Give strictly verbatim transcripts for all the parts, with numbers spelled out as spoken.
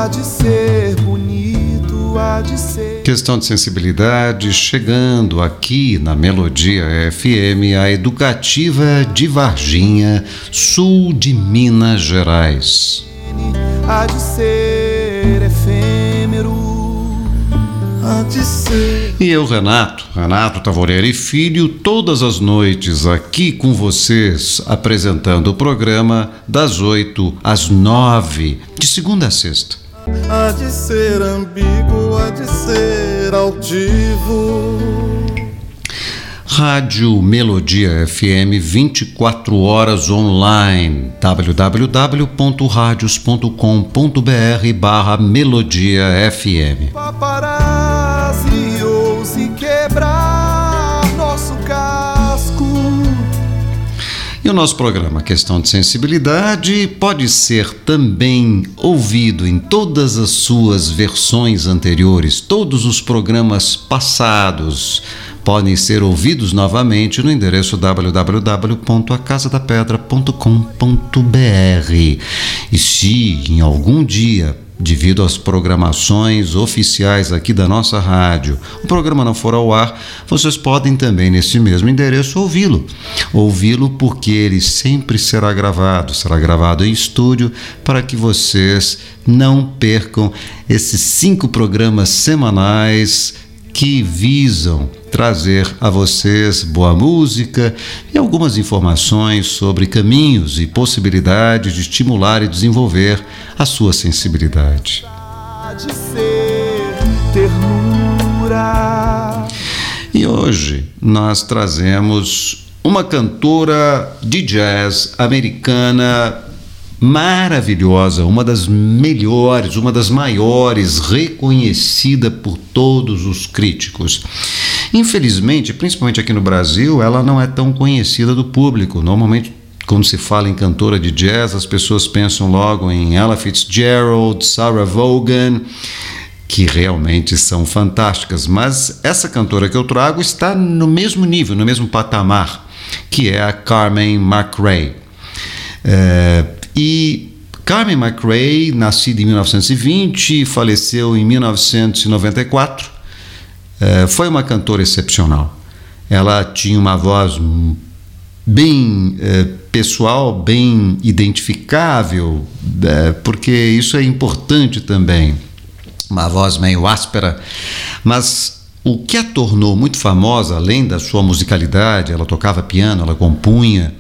de ser bonito, há de ser. Questão de sensibilidade, chegando aqui na Melodia F M, a educativa de Varginha, sul de Minas Gerais. Há de ser efêmero, há de ser. E eu, Renato, Renato Tavoreira e Filho, todas as noites aqui com vocês, apresentando o programa das oito às nove, de segunda a sexta. Há de ser ambíguo, há de ser altivo. Rádio Melodia F M, vinte e quatro horas online, w w w ponto radios ponto com ponto b r barra Melodia F M. Paparazzi ouse quebrar nosso casco. E o nosso programa Questão de Sensibilidade pode ser também ouvido em todas as suas versões anteriores. Todos os programas passados podem ser ouvidos novamente no endereço w w w ponto a casa da pedra ponto com ponto b r. E se em algum dia, devido às programações oficiais aqui da nossa rádio, o programa não for ao ar, vocês podem também nesse mesmo endereço ouvi-lo. Ouvi-lo porque ele sempre será gravado, será gravado em estúdio para que vocês não percam esses cinco programas semanais que visam trazer a vocês boa música e algumas informações sobre caminhos e possibilidades de estimular e desenvolver a sua sensibilidade. De ser ternura. E hoje nós trazemos uma cantora de jazz americana maravilhosa, uma das melhores, uma das maiores, reconhecida por todos os críticos. Infelizmente, principalmente aqui no Brasil, ela não é tão conhecida do público. Normalmente, quando se fala em cantora de jazz, as pessoas pensam logo em Ella Fitzgerald, Sarah Vaughan, que realmente são fantásticas. Mas essa cantora que eu trago está no mesmo nível, no mesmo patamar, que é a Carmen McRae. É, e Carmen McRae, nascida em mil novecentos e vinte, faleceu em mil novecentos e noventa e quatro, é, foi uma cantora excepcional. Ela tinha uma voz bem é, pessoal, bem identificável, é, porque isso é importante também, uma voz meio áspera, mas o que a tornou muito famosa, além da sua musicalidade, ela tocava piano, ela compunha,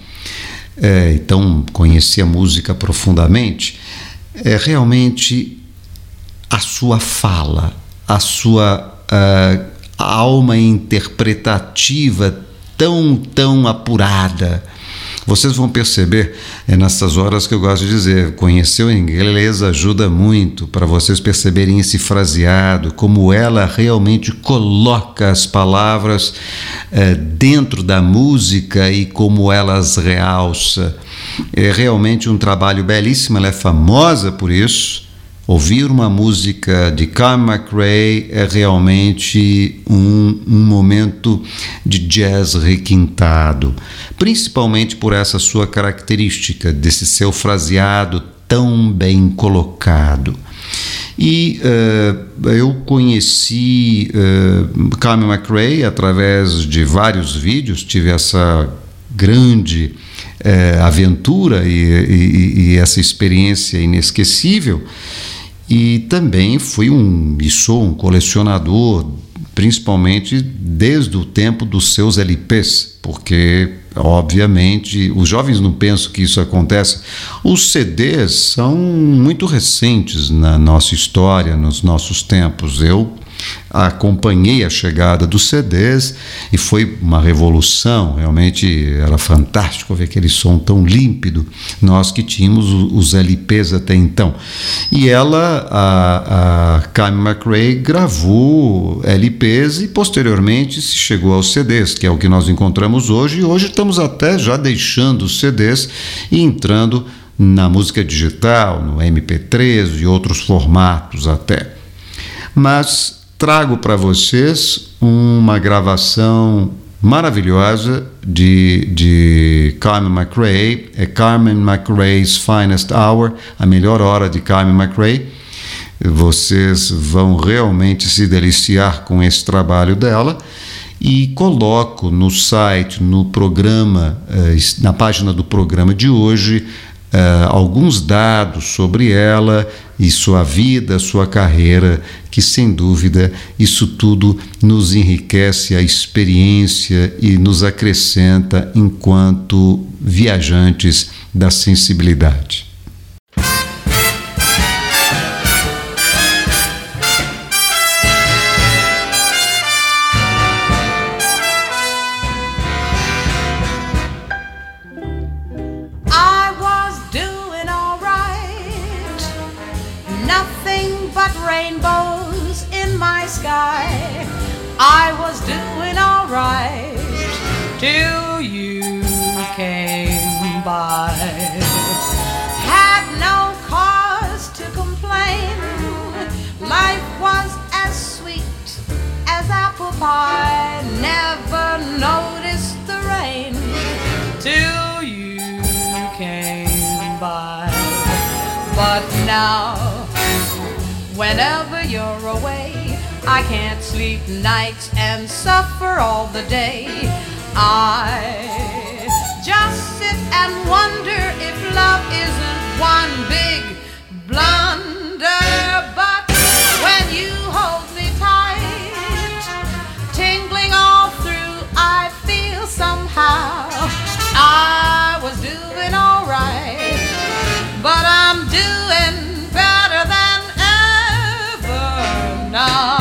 É, então conhecia a música profundamente, é realmente a sua fala, a sua uh, alma interpretativa tão, tão apurada. Vocês vão perceber, é nessas horas que eu gosto de dizer, conhecer o inglês ajuda muito para vocês perceberem esse fraseado, como ela realmente coloca as palavras é, dentro da música e como ela as realça. É realmente um trabalho belíssimo, ela é famosa por isso. Ouvir uma música de Carmen McRae é realmente um, um momento de jazz requintado, principalmente por essa sua característica, desse seu fraseado tão bem colocado. E uh, eu conheci uh, Carmen McRae através de vários vídeos, tive essa grande uh, aventura e, e, e essa experiência inesquecível. E também fui um, e sou um colecionador, principalmente desde o tempo dos seus L Ps, porque, obviamente, os jovens não pensam que isso acontece. Os C Ds são muito recentes na nossa história, nos nossos tempos. Eu acompanhei a chegada dos C Ds e foi uma revolução, realmente era fantástico ver aquele som tão límpido, nós que tínhamos os L Ps até então. E ela, a, a Carmen McRae, gravou L Ps e posteriormente se chegou aos C Ds, que é o que nós encontramos hoje, e hoje estamos até já deixando os C Ds e entrando na música digital, no M P três e outros formatos até. Mas trago para vocês uma gravação maravilhosa de, de Carmen McRae, é Carmen McRae's Finest Hour, a melhor hora de Carmen McRae, Vocês vão realmente se deliciar com esse trabalho dela. E coloco no site, no programa, na página do programa de hoje, alguns dados sobre ela e sua vida, sua carreira, que sem dúvida isso tudo nos enriquece a experiência e nos acrescenta enquanto viajantes da sensibilidade. Rainbows in my sky, I was doing all right till you came by. Had no cause to complain, life was as sweet as apple pie. Never noticed the rain till you came by. But now, whenever you're away, I can't sleep nights and suffer all the day. I just sit and wonder if love isn't one big blunder. But when you hold me tight, tingling all through, I feel somehow I was doing all right, but I'm doing better than now.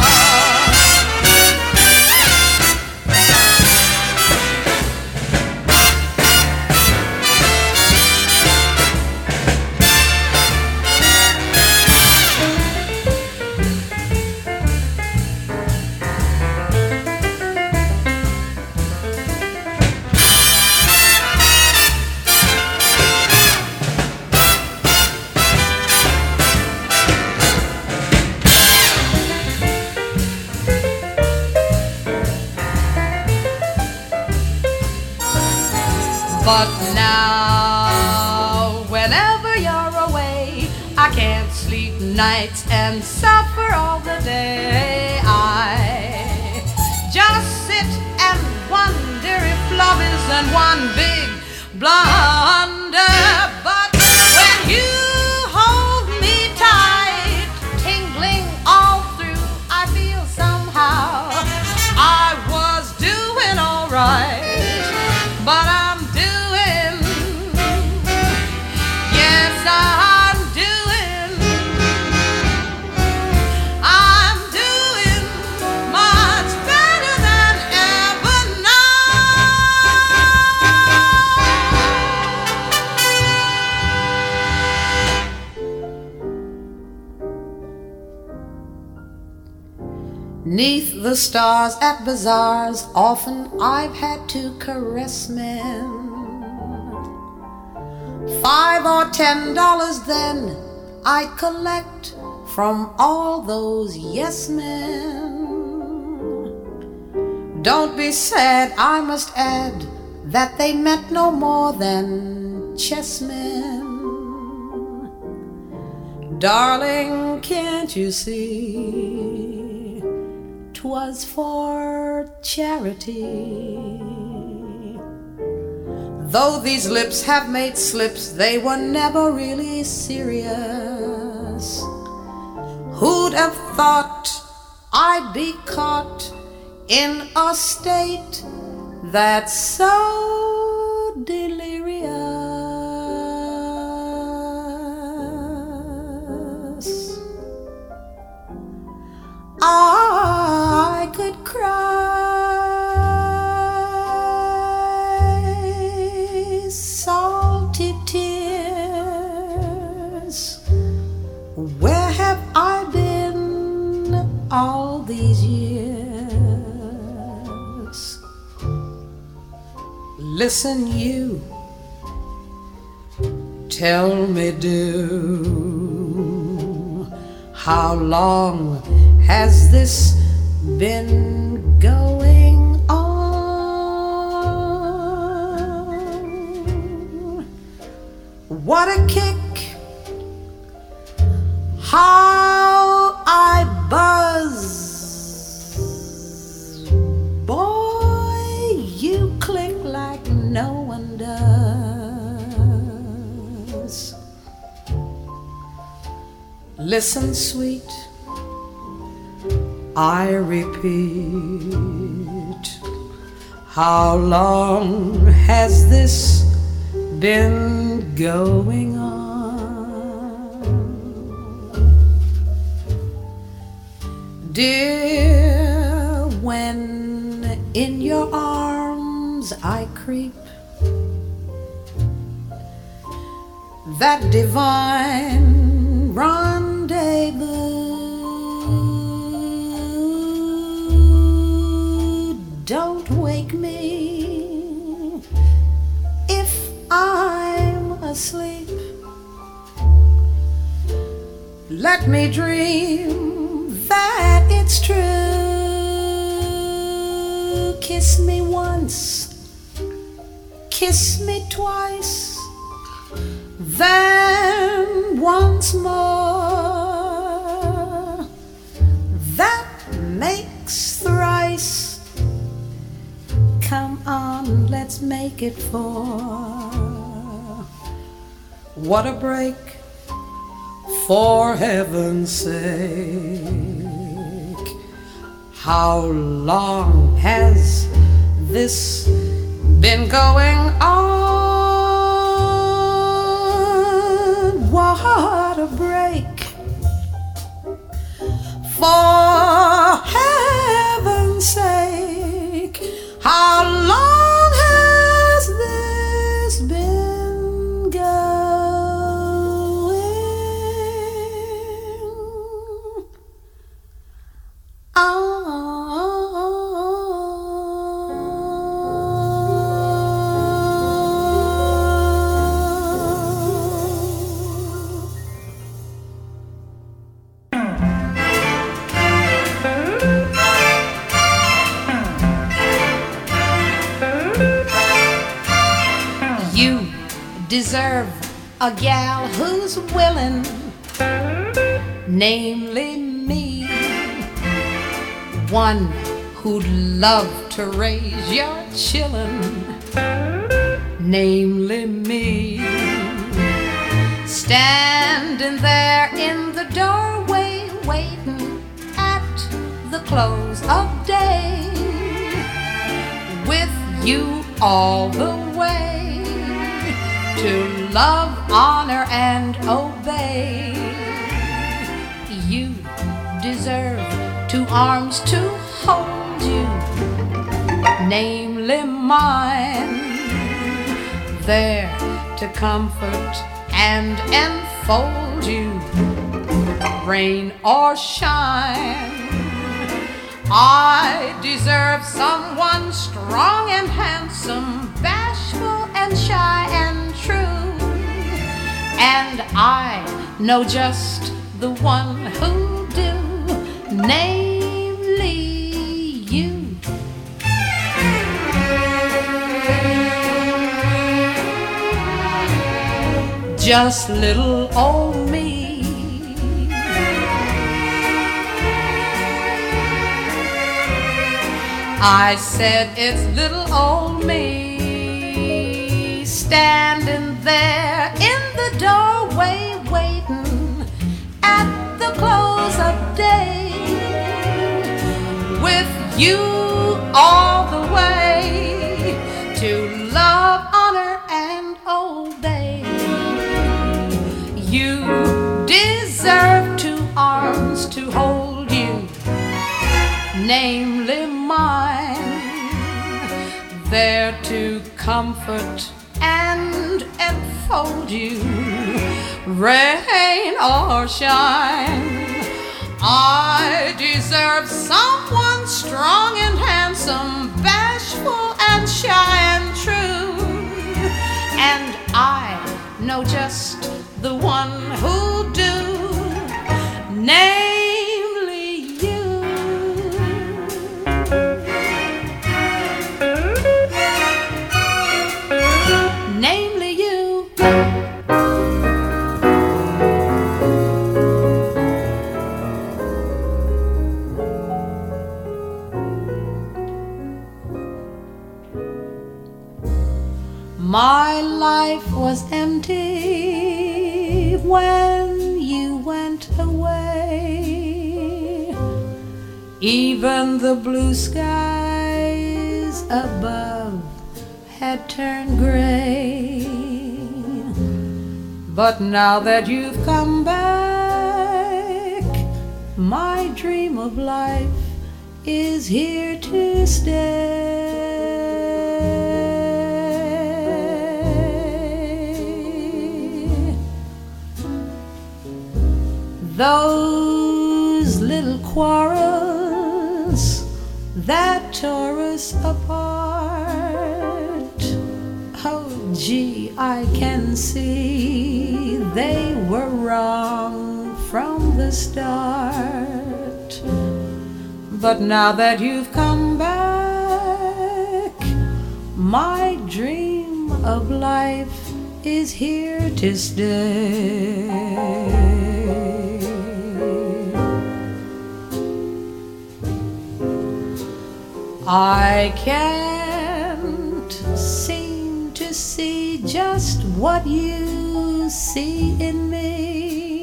But now, whenever you're away, I can't sleep nights and suffer all the day. I just sit and wonder if love isn't one big blunder. But when you hold me tight, tingling all through, I feel somehow I was doing all right, but I neath the stars at bazaars, often I've had to caress men. Five or ten dollars then I collect from all those yes men. Don't be sad, I must add that they meant no more than chessmen. Darling, can't you see, 'twas for charity. Though these lips have made slips, they were never really serious. Who'd have thought I'd be caught in a state that's so delirious? I could cry salty tears. Where have I been all these years? Listen, you, tell me, do, how long has this been going on? What a kick! How Listen, sweet, I repeat, how long has this been going on? Dear, when in your arms I creep, that divine rendezvous, don't wake me if I'm asleep. Let me dream that it's true. Kiss me once, kiss me twice, then once more. That makes thrice. Come on, let's make it four. What a break, for heaven's sake. How long has this been going on? What a break, for heaven's sake. How long has this been going on? Deserve a gal who's willing, namely me, one who'd love to raise your chillin', namely me. Standing there in the doorway, waiting at the close of day, with you all the way, to love, honor, and obey. You deserve two arms to hold you, namely mine, there to comfort and enfold you, rain or shine. I deserve someone strong and handsome, bashful and shy and true, and I know just the one who do, namely you. Just little old me. I said it's little old me, standing there in the doorway, waiting at the close of day, with you all the way, to love, honor, and obey. You deserve two arms to hold you, namely mine, there to comfort and enfold you, rain or shine. I deserve someone strong and handsome, bashful and shy and true, and I know just the one who do, namely you. Namely you. My life was empty when you went away. Even the blue skies above had turned gray. But now that you've come back, my dream of life is here to stay. Those little quarrels that tore us apart, oh gee, I can see they were wrong from the start. But now that you've come back, my dream of life is here to stay. I can't seem to see just what you see in me.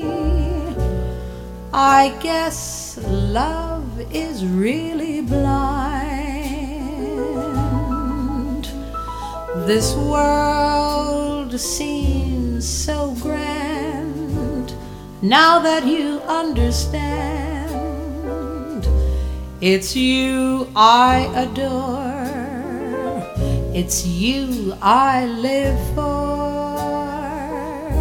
I guess love is really blind. This world seems so grand now that you understand. It's you I adore, it's you I live for.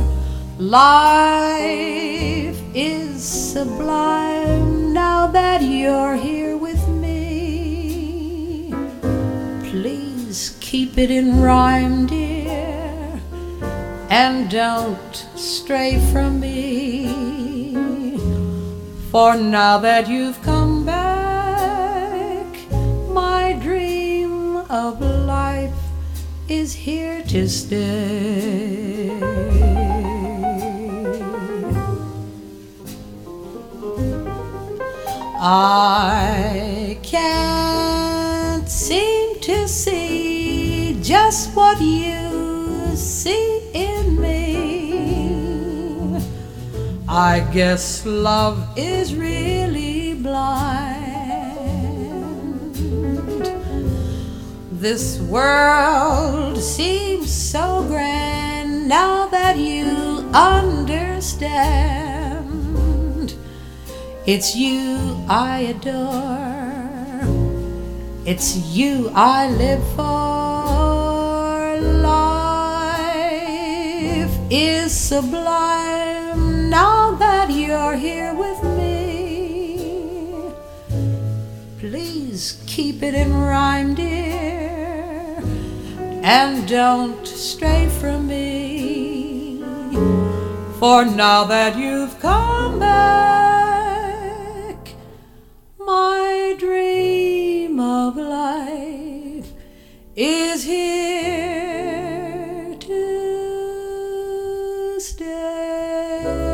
Life is sublime now that you're here with me. Please keep it in rhyme, dear, and don't stray from me. For now that you've come back, my dream of life is here to stay. I can't seem to see just what you see in me. I guess love is really blind. This world seems so grand now that you understand. It's you I adore, it's you I live for. Life is sublime now that you're here with me. Please keep it in rhyme, dear, and don't stray from me. For now that you've come back, my dream of life is here to stay.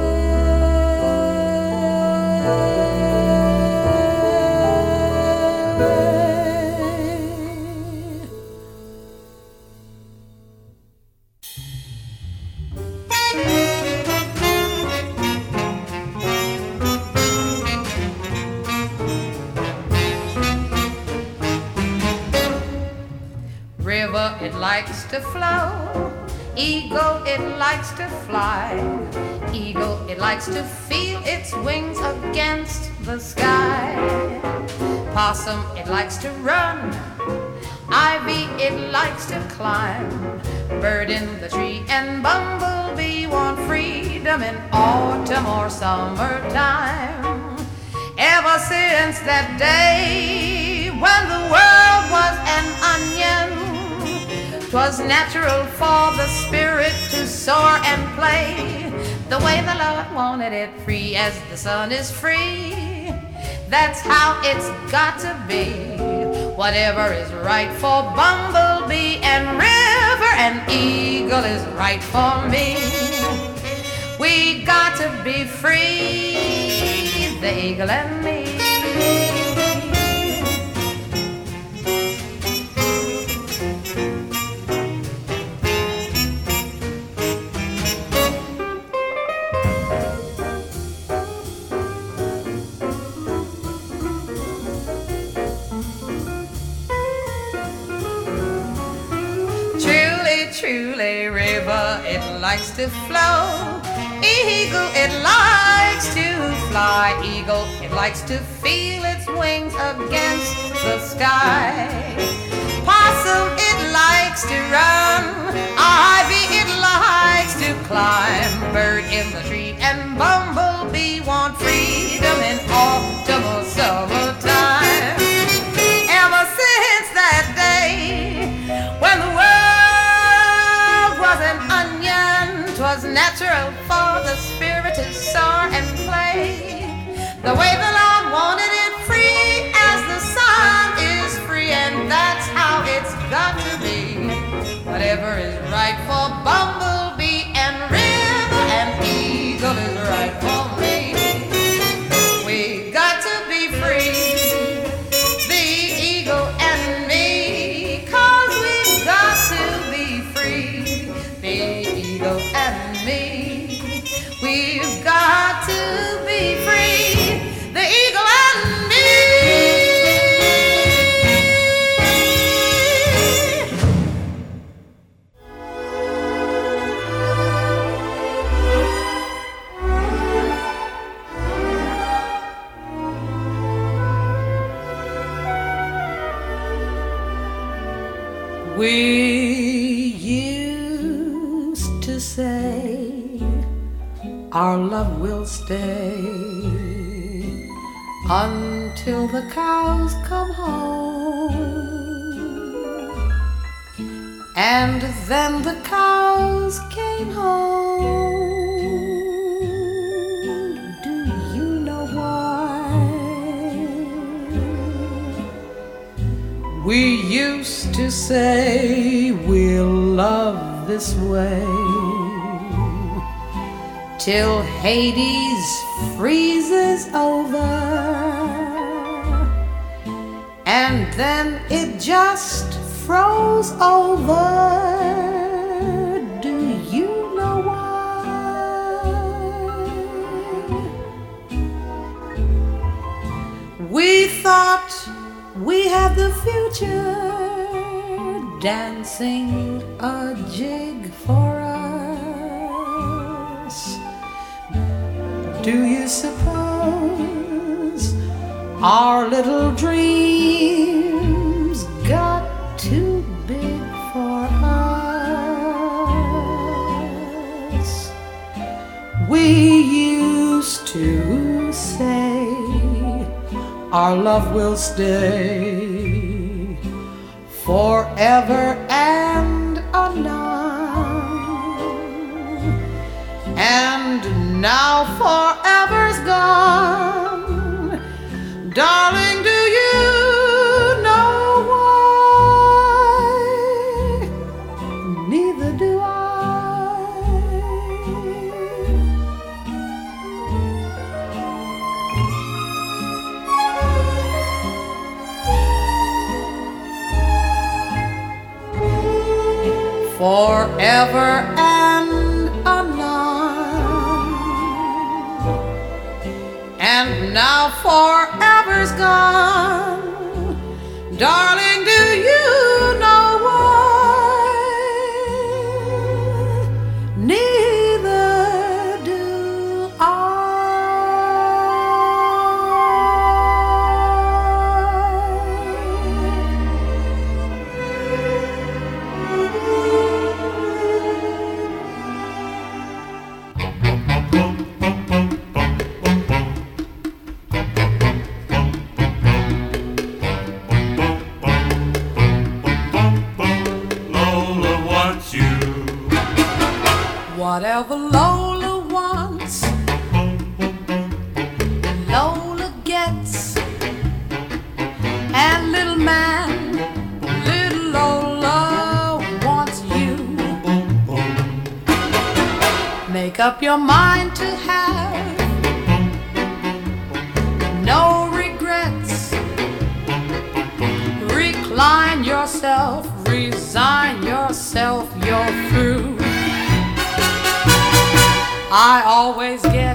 River, it likes to flow. Eagle, it likes to fly. Eagle, it likes to feel its wings against the sky. Possum, it likes to run. Ivy, it likes to climb. Bird in the tree and bumblebee want freedom in autumn or summertime. Ever since that day when the world was an onion, 'twas natural for the spirit to soar and play the way the Lord wanted it, free as the sun is free. That's how it's got to be. Whatever is right for bumblebee and river and eagle is right for me. We got to be free, the eagle and me. Truly, truly, river, it likes to flow. Eagle, it likes to fly. Eagle, it likes to feel its wings against the sky. Possum, it likes to run. Ivy, it likes to climb. Bird in the tree and bumblebee want freedom in autumn or summertime. Ever since that day when the world was an onion, 'twas natural for the spirit to soar and play the way the Lord wanted it, free as the sun is free, and that's how it's got to be. Whatever is right for bumblebee and river and eagle is right for me. We got to be free, the eagle and me, 'cause we've got to be free, the eagle and me. We've got to be free, the eagle and me. We used to say our love will stay until the cows come home, and then the cows came home. Do you know why? We used to say we'll love this way till Hades freezes over, and then it just froze over. Do you know why? We thought we had the future dancing a jig for us. Do you suppose our little dreams got too big for us? We used to say our love will stay forever and anon, and now forever's gone. Darling, do you know why? Neither do I. Forever and anon, and now forever's gone. Darling, do you know why? Neither do I. Whatever Lola wants, Lola gets. And little man, little Lola wants you. Make up your mind to have no regrets. Recline yourself, resign yourself, you're through. I always get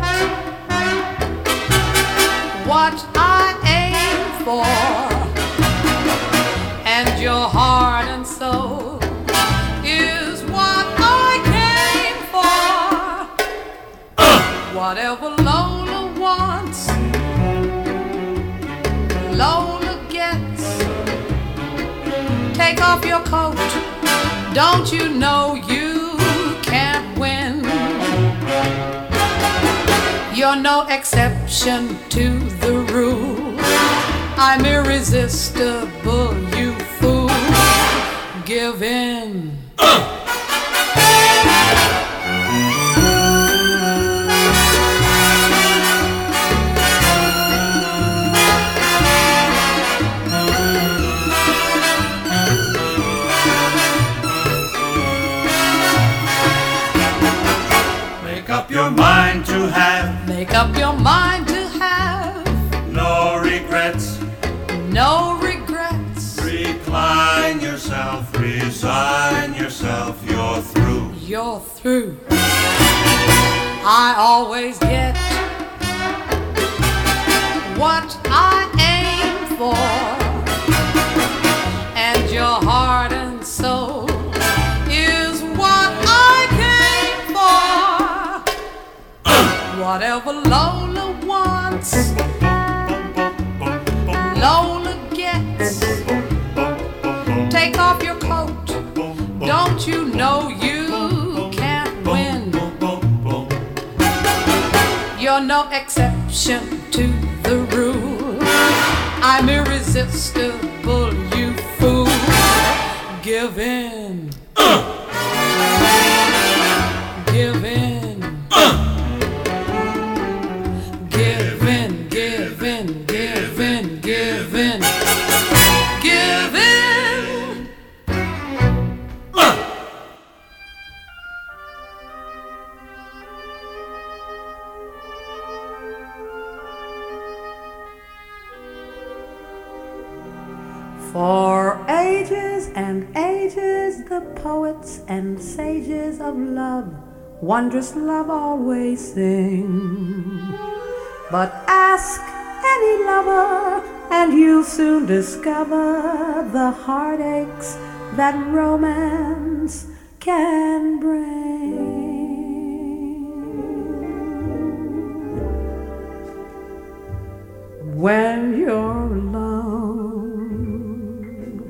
what I aim for, and your heart Whatever Lola wants, Lola gets. Take off your coat, don't you know you can't win? You're no exception to the rule. I'm irresistible, you fool. Give in. Uh! Make up your mind to have. Make up your mind to have. No regrets. No regrets. Recline yourself, resign yourself, you're through. You're through. I always get what I aim for, and your heart and soul is what I came for. Whatever Lola wants, Lola gets. Take off your coat, don't you know you can't win? You're no exception to the rule. I'm irresistible, you fool. Give in. Uh. Give in. Uh. Give in, give in, give in, give in. Give in. Uh. For ages and ages the poets and sages of love wondrous love always sing. But ask any lover and you'll soon discover the heartaches that romance can bring. When you're alone,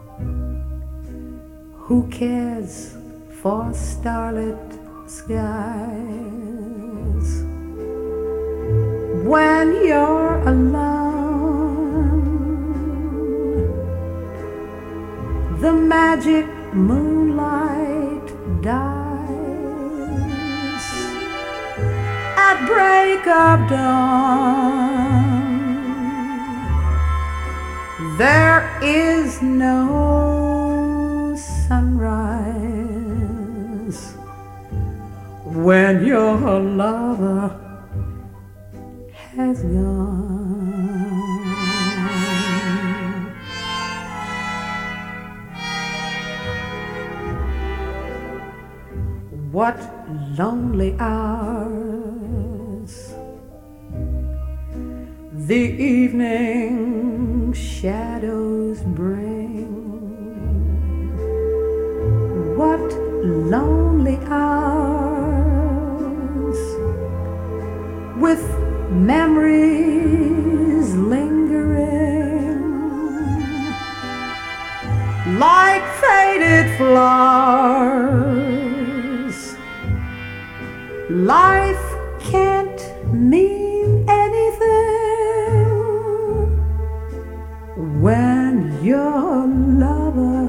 who cares for starlit skies? When you're alone, the magic moonlight dies at break of dawn. There is no sunrise when your lover has gone. What lonely hours the evening shadows bring. What lonely hours with memories lingering like faded flowers. Life can't mean anything when your lover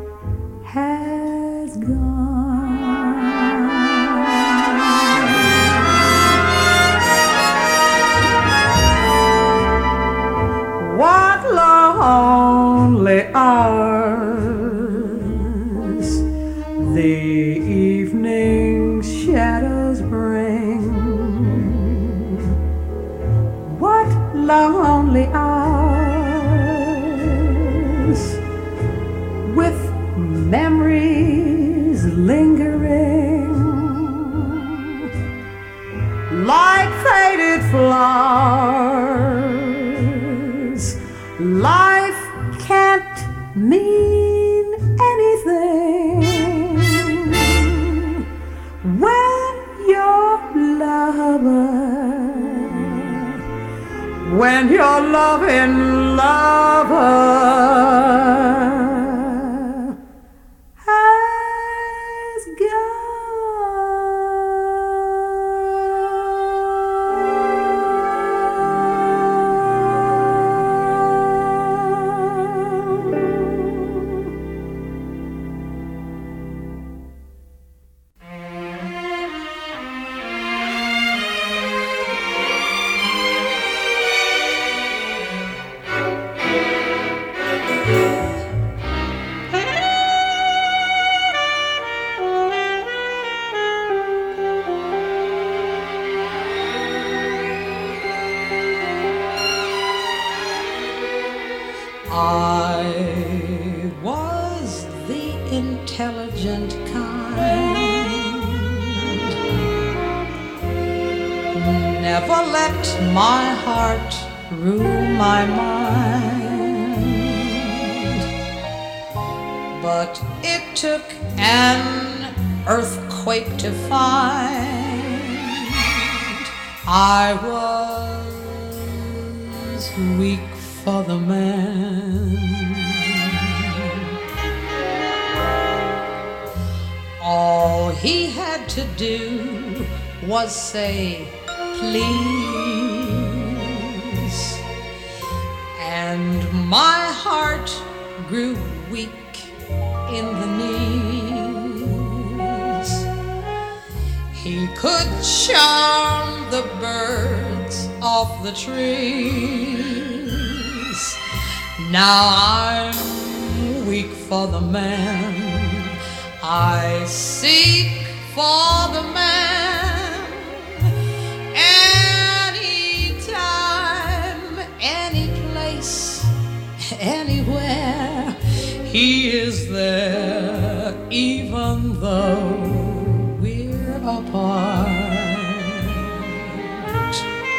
has gone. What lonely hours the evening shadows bring. What lonely hours with memories lingering like faded flowers. Life can't mean anything when your lover when your loving lover has I was the intelligent kind, never let my heart rule my mind, but it took an earthquake to find I was weak for the man. All he had to do was say please, and my heart grew weak in the knees. He could charm the birds off the trees. Now I'm weak for the man. I seek for the man. Anytime, any place, anywhere, he is there, even though we're apart.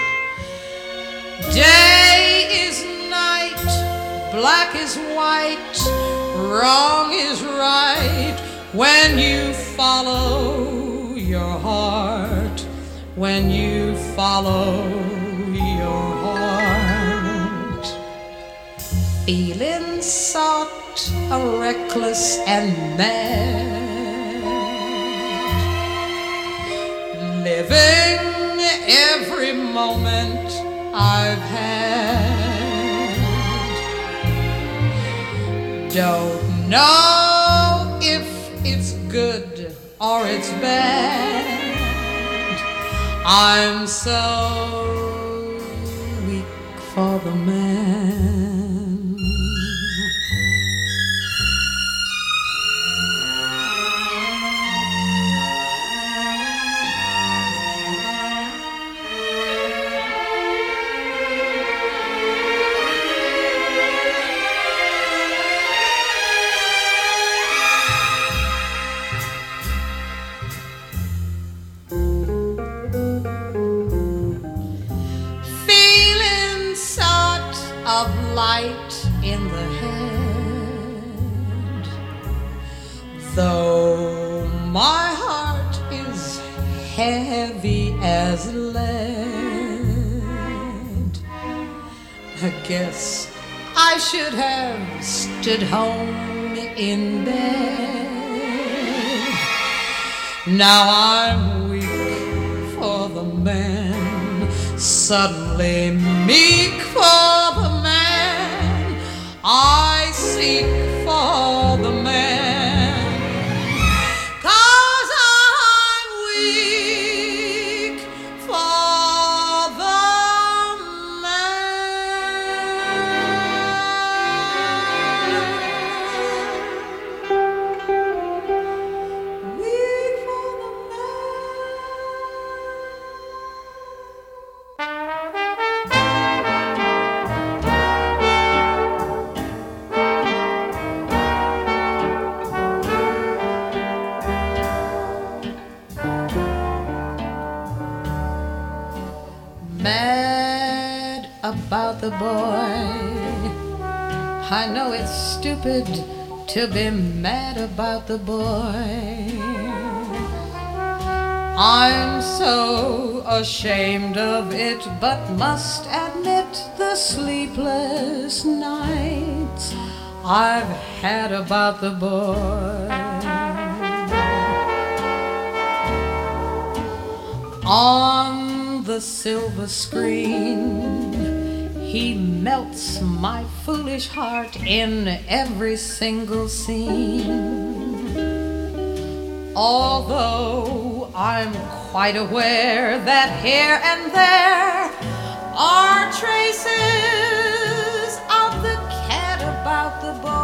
Day is night, black is white, wrong is right, when you follow your heart, when you follow your heart. Feeling sought, a reckless and mad, living every moment I've had. Don't know if it's good or it's bad. I'm so weak for the man. Of light in the head, though my heart is heavy as lead. I guess I should have stood home in bed. Now I'm weak for the man, suddenly meek for the man. I seek for the man, 'cause I'm weak for the man. Weak for the mad about the boy. I know it's stupid to be mad about the boy. I'm so ashamed of it, but must admit the the sleepless nights I've had about the boy. On the silver screen, he melts my foolish heart in every single scene. Although I'm quite aware that here and there are traces of the cat about the boy.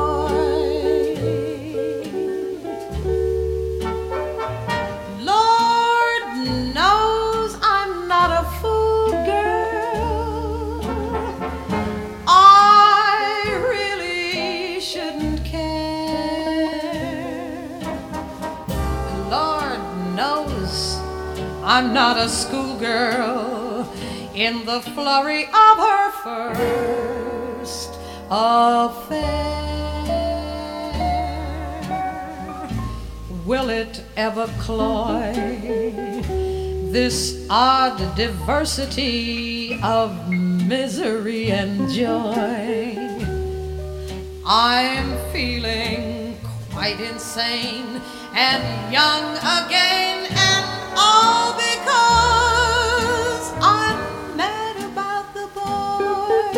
Lord knows I'm not a fool, girl. I really shouldn't care. Lord knows I'm not a schoolgirl in the flurry of her first affair. Will it ever cloy this odd diversity of misery and joy? I'm feeling quite insane and young again, and all because I'm mad about the boy.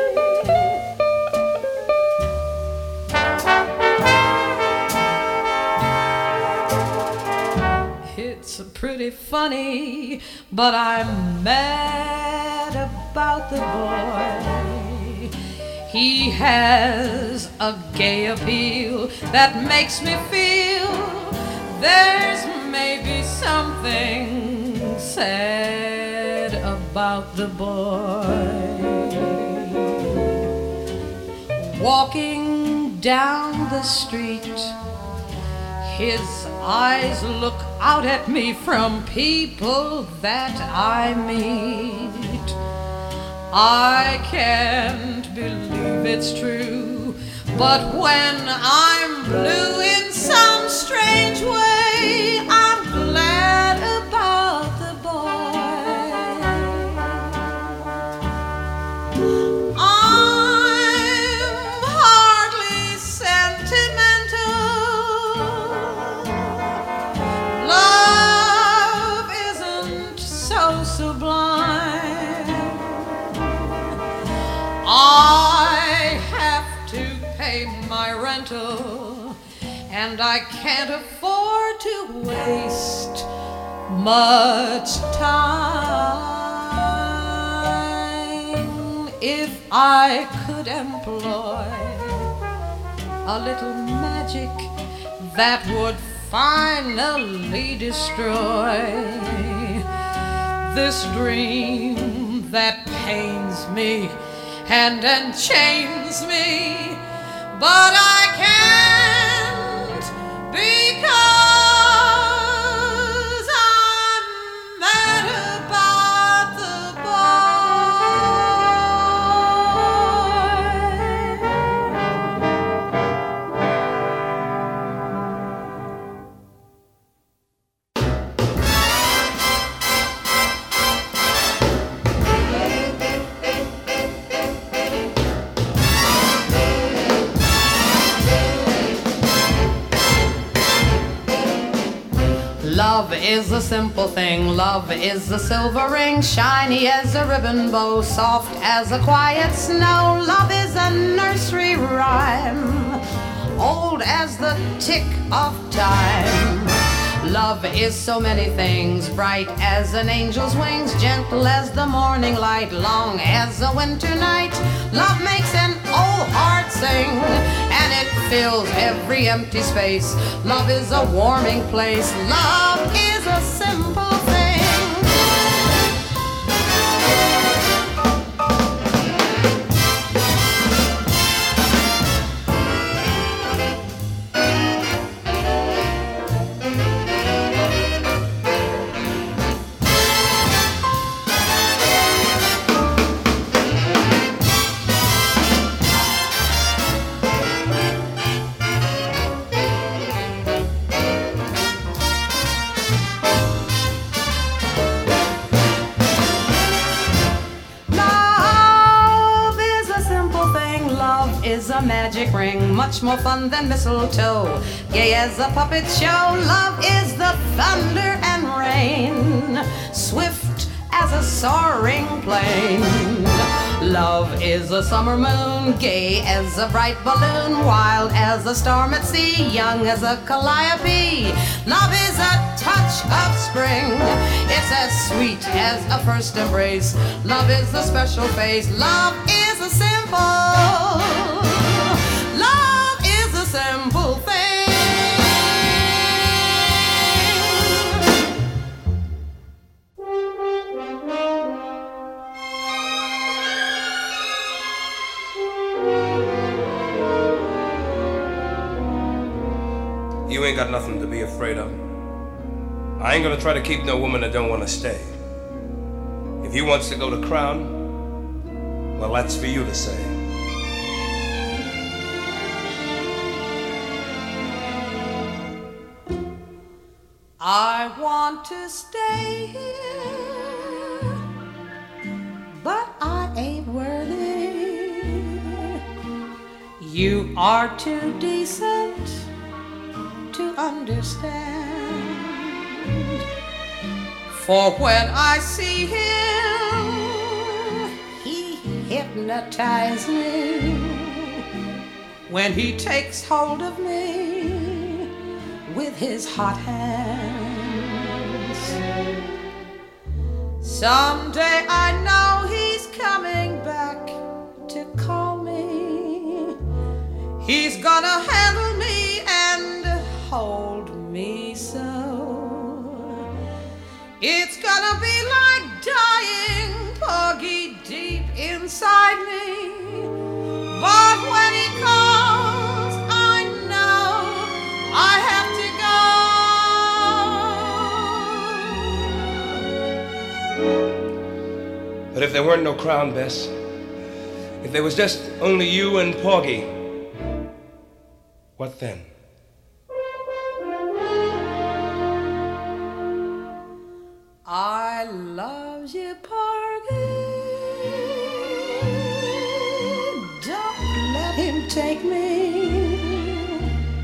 It's pretty funny, but I'm mad about the boy. He has a gay appeal that makes me feel there's maybe something sad about the boy. Walking down the street, his eyes look out at me from people that I meet. I can't believe it's true, but when I'm blue in some strange way, I'm glad about the boy. I'm hardly sentimental. Love isn't so sublime. I have to pay my rental, and I can't afford to waste much time. If I could employ a little magic that would finally destroy this dream that pains me and enchains me, but I can't because I'm mad about the Love is a simple thing, love is a silver ring, shiny as a ribbon bow, soft as a quiet snow. Love is a nursery rhyme, old as the tick of time. Love is so many things, bright as an angel's wings, gentle as the morning light, long as a winter night. Love makes an old heart sing, and it fills every empty space. Love is a warming place, love is a simple thing. magic ring, much more fun than mistletoe. Gay as a puppet show, love is the thunder and rain, swift as a soaring plane. Love is a summer moon, gay as a bright balloon, wild as a storm at sea, young as a calliope. Love is a touch of spring, it's as sweet as a first embrace. Love is the special phase, love is a simple, love is a simple thing. You ain't got nothing to be afraid of. I ain't gonna try to keep no woman that don't want to stay. If you wants to go to Crown, well, that's for you to say. I want to stay here, but I ain't worthy. You are too decent to understand. For when I see him, he hypnotizes me. When he takes hold of me with his hot hands. Someday I know he's coming back to call me. He's gonna handle me and hold me so. It's gonna be like dying, Porgy, deep inside me. But when he calls, I know I have to go. But if there weren't no Crown, Bess, if there was just only you and Porgy, what then? I love you, Porgy. Don't let him take me.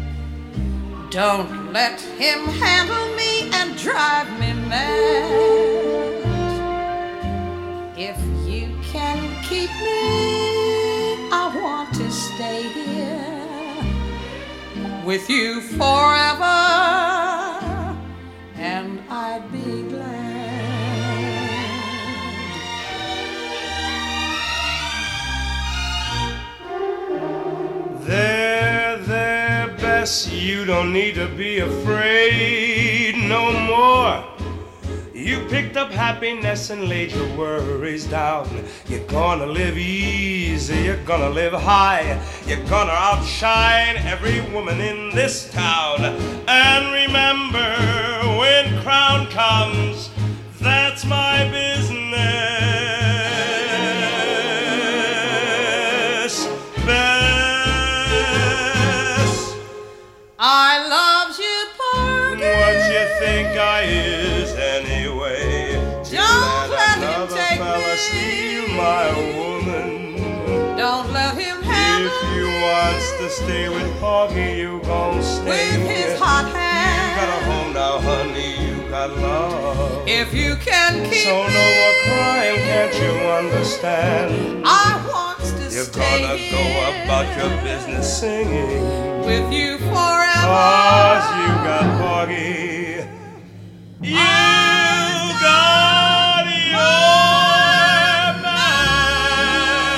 Don't let him handle me and drive me mad. If you can keep me, I want to stay here with you forever, and I'd be glad. There, there, Bess, you don't need to be afraid no more. You picked up happiness and laid your worries down. You're gonna live easy, you're gonna live high. You're gonna outshine every woman in this town. And remember, when Crown comes, that's my business. Bess, I love you, Porgy. what you think I is anyway? Don't let him Another take fella me. steal my woman. Don't let him If handle you wants to stay with Porgy, you gon' stay. with his hot You got a hands. home now, honey, you got love. If you can keep So no me, more crying, can't you understand? I want to You're stay gonna here go about your business singing, with you forever. 'cause you got Porgy. You got your man.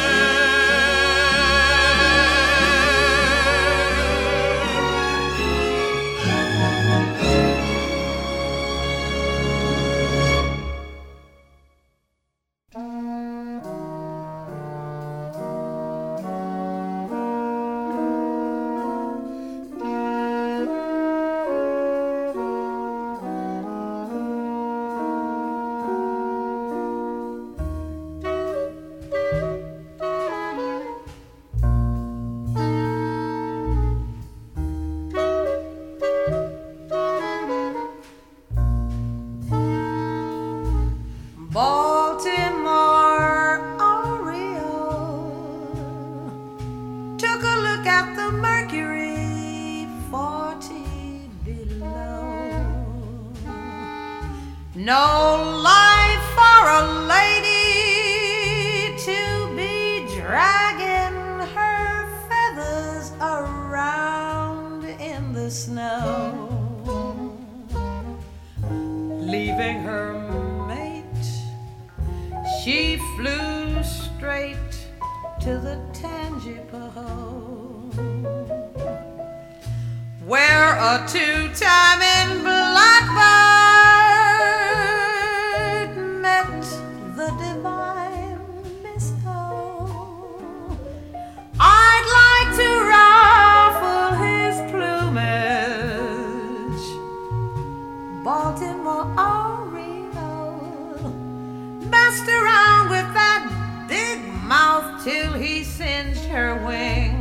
No life for a lady to be dragging her feathers around in the snow, leaving her mate. She flew straight to the Tangipahoe, where a two-timing blackbird met the divine Miss O. I'd like to ruffle his plumage, Baltimore Oriole, messed around with that big mouth till he singed her wing.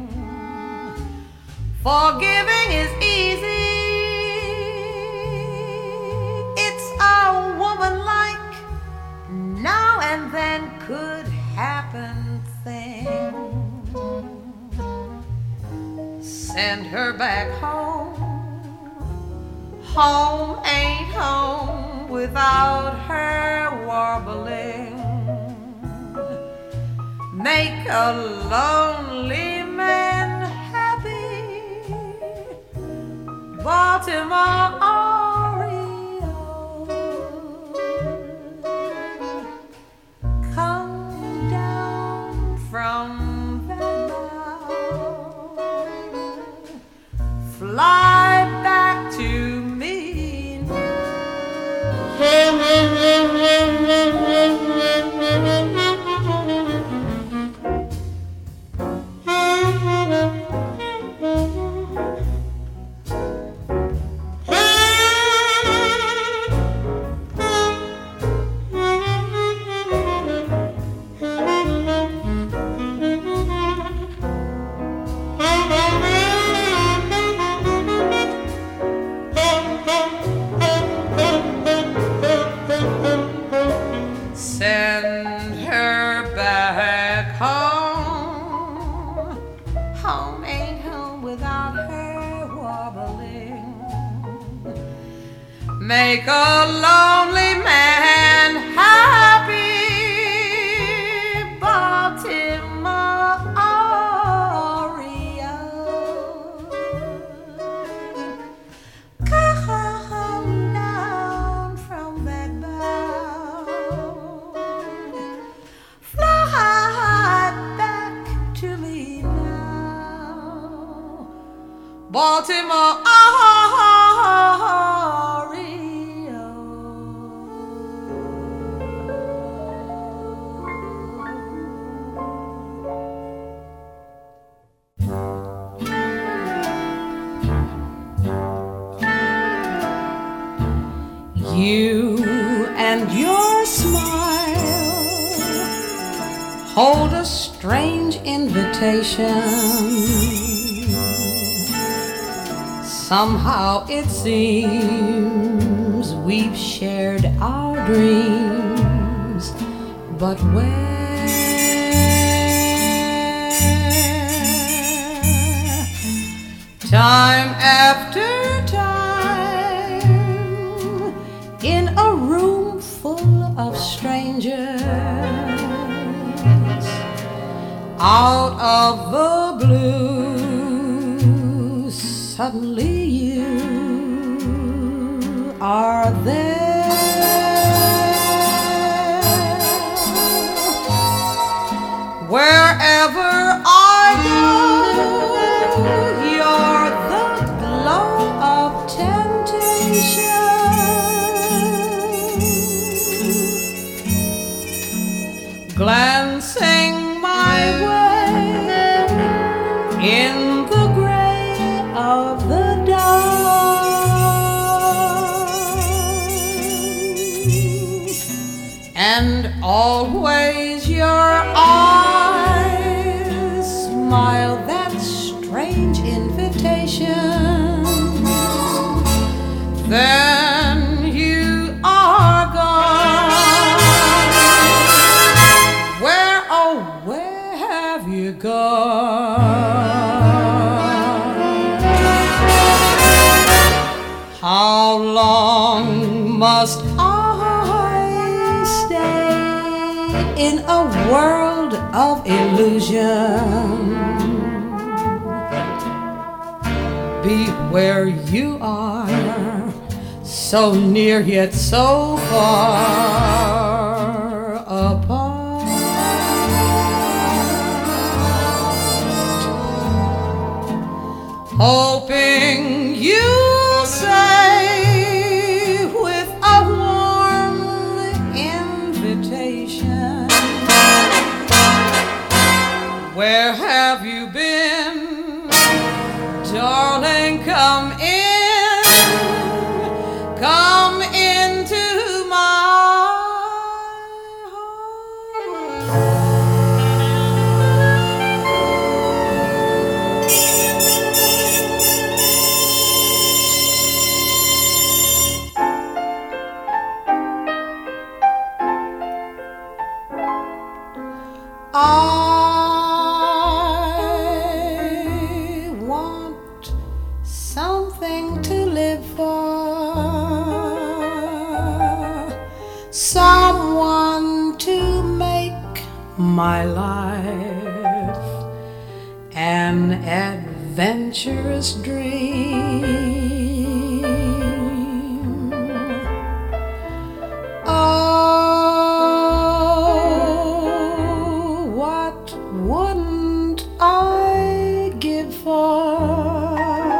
Forgiving is easy, it's a woman like now and then could happen thing. Send her back home, home ain't home without her warbling. Make a lonely man happy, Baltimore Oriole. Come down from that bough, fly back to me make a lonely man happy, Baltimore Oriole. Come down from that bough, fly back to me now, Baltimore Oriole. You and your smile hold a strange invitation. Somehow it seems we've shared our dreams, but where? Time after time, in a room full of strangers, out of the blue, suddenly you are there. Wherever I go, you're the glow of temptation. Glancing my way in the gray of the dawn, and always your eyes smile that strange invitation. Then you are gone. Where, oh, where have you gone? How long must I world of illusion. Be where you are, so near yet so far apart. Hoping you'll say with a warm invitation, where have you been? Darling, come in, come into my I want something to live for, someone to make my life an adventurous dream. Oh, what wouldn't I give for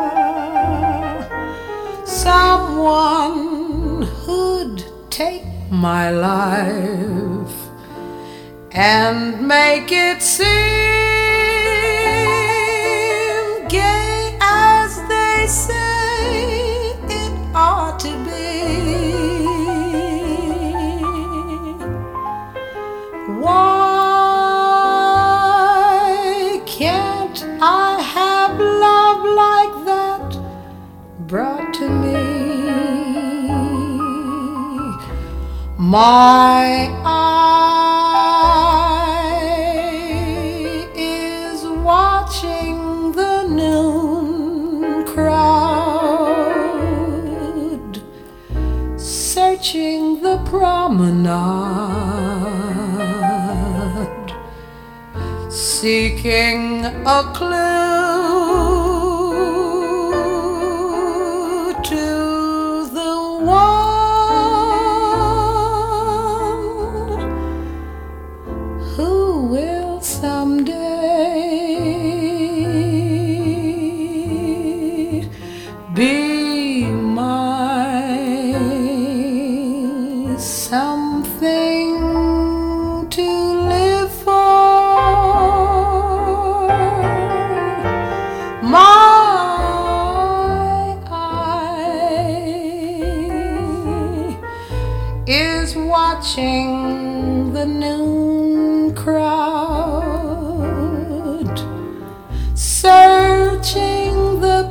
someone who'd take my life and make it seem gay as they say it ought to be. Why can't I have love like that brought to me? My eye is watching the noon crowd, searching the promenade, seeking a clue to the one who will someday be my something to live for. My eye is watching the noon crowd, searching the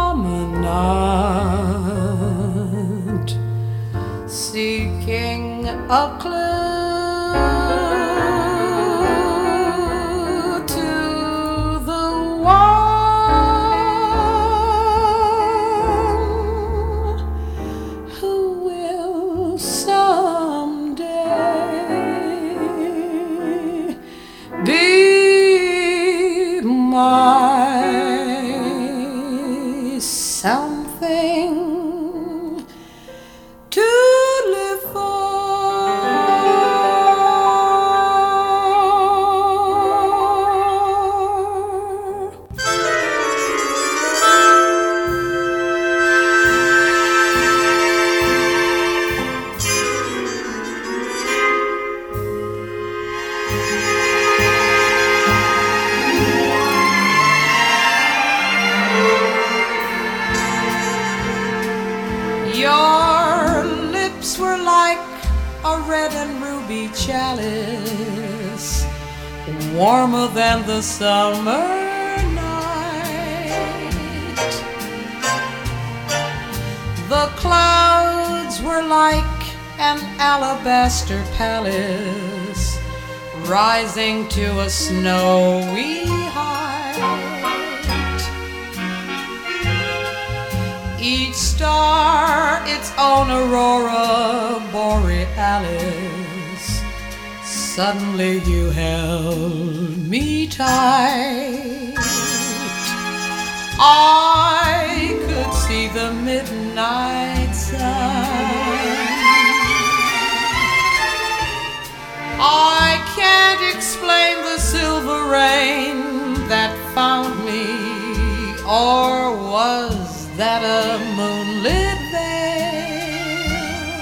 promenade, seeking a clue to the one who will someday be my something to live Your lips were like a red and ruby chalice, warmer than the summer night. The clouds were like an alabaster palace, rising to a snowy height. Each star its own aurora borealis, Suddenly you held me tight. I could see the midnight sun. I can't explain the silver rain that found me, or was that a moonlit veil?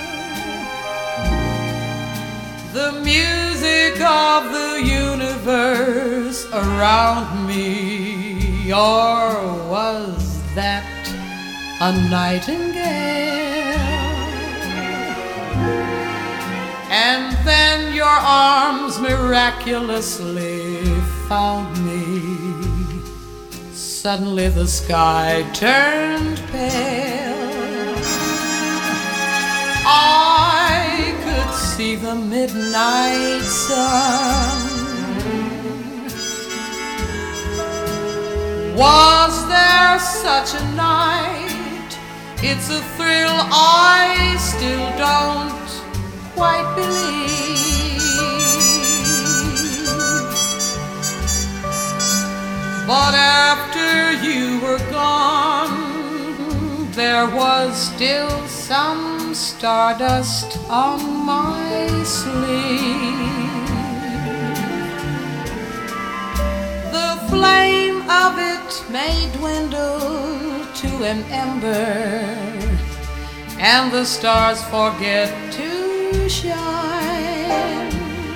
The music of the universe around me, or was that a nightingale? And then your arms miraculously found me. Suddenly the sky turned pale. I could see the midnight sun. Was there such a night? It's a thrill I still don't quite believe. But after you were gone, there was still some stardust on my sleeve. The flame of it may dwindle to an ember, and the stars forget to shine,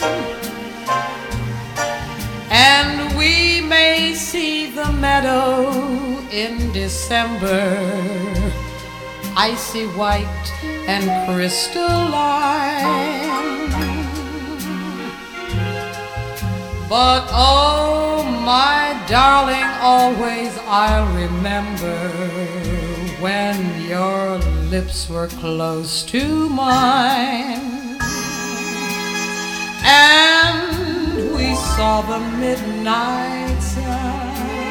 and we may see the meadow in December, icy white and crystalline. But oh, my darling, always I'll remember when your lips were close to mine, and we saw the midnight sun.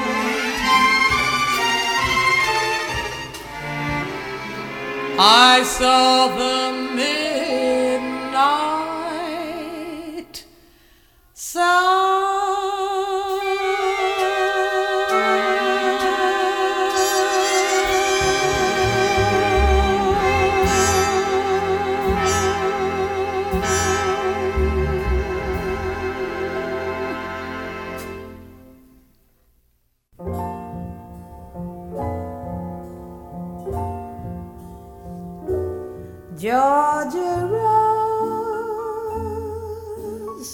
I saw the midnight sun. Georgia Rose,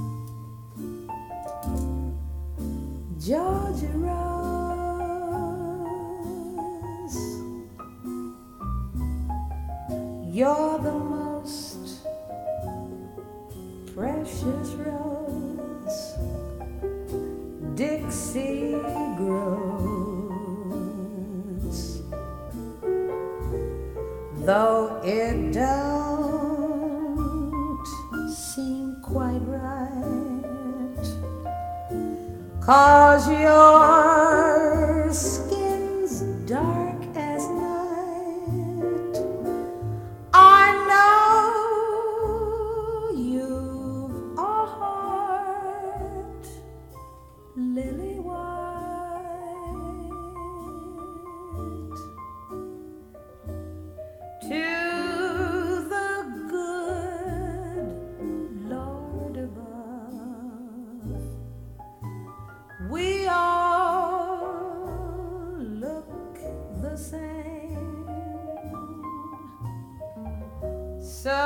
Georgia Rose, you're the most precious rose Dixie grows, though it don't seem quite right, 'cause your skin's dark as night. I know you've a heart lily white. To the good Lord above, we all look the same. So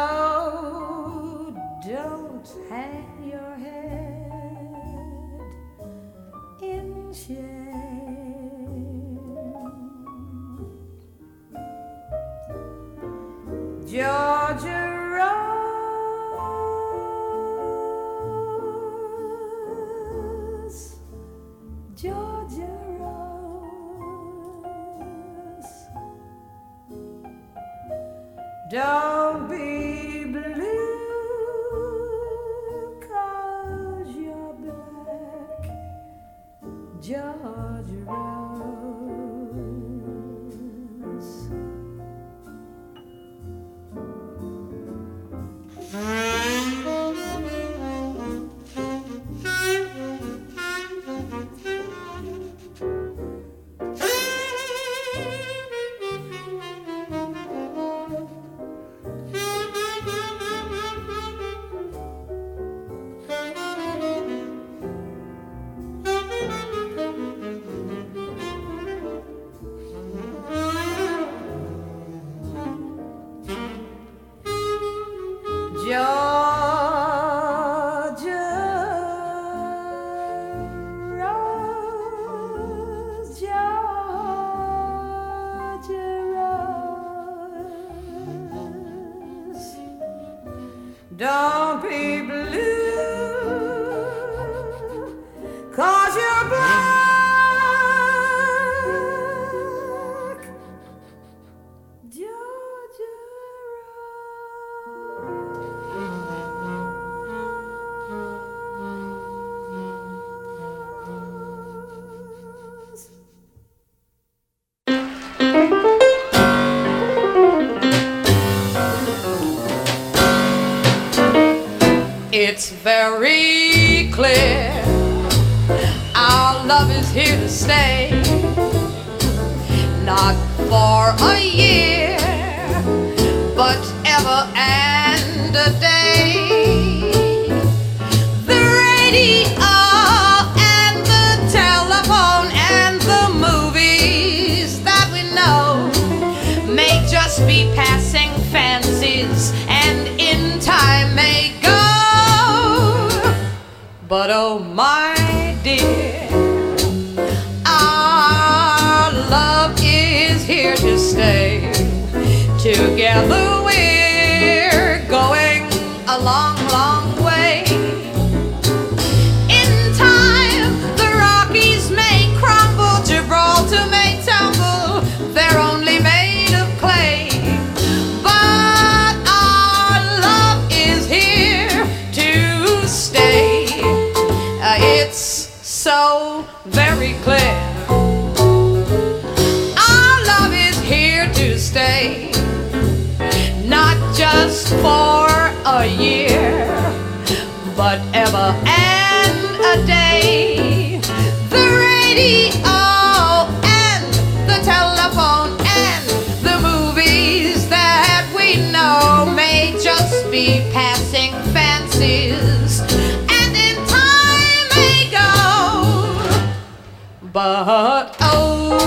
don't hang your head in shame. Georgia Rose, Georgia Rose, don't be blue 'cause you're black, Georgia Rose. Rose, Georgia rose. Don't be blue, 'cause you're black, Georgia rose. It's very clear our love is here to stay, not for a year, but ever and a day. The radio and the telephone and the movies that we know may just be passing fancies and in time may go. But oh my dear, our love is here to stay. Together we're going a long, long way. In time the Rockies may crumble, Gibraltar may tumble, they're only made of clay. But our love is here to stay. Uh, it's so very clear. Our love is here to stay, not just for a year, but ever and a day. The radio and the telephone and the movies that we know may just be passing fancies and in time may go. But oh,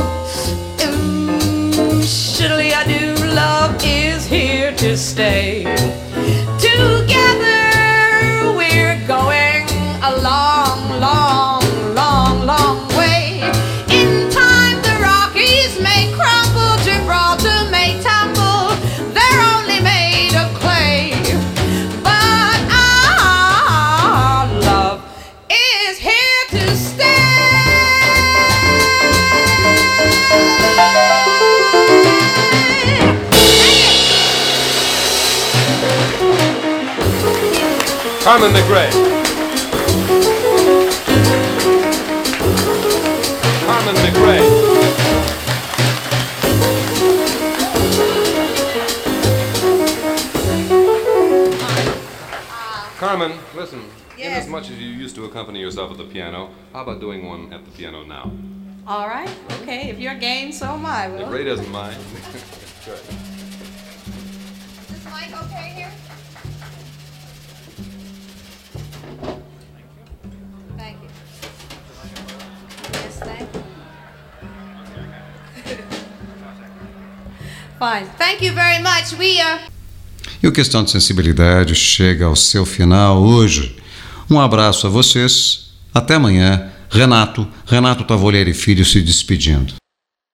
ooh, surely I do, love is here to stay. Together we're going a long, long, long, long way. In time the Rockies may crumble, Gibraltar may tumble, they're only made of clay. But our love is here to stay. Carmen McRae. Carmen McRae. Carmen, listen. Yes. Inasmuch as you used to accompany yourself at the piano, how about doing one at the piano now? All right, okay, if you're game, so am I. Will. If Ray doesn't mind. Good. Is this mic okay here? Thank you. Yes, thank you. Fine. Thank you very much. We are. E o Questão de Sensibilidade chega ao seu final hoje. Um abraço a vocês. Até amanhã. Renato, Renato Tavolieri Filho se despedindo.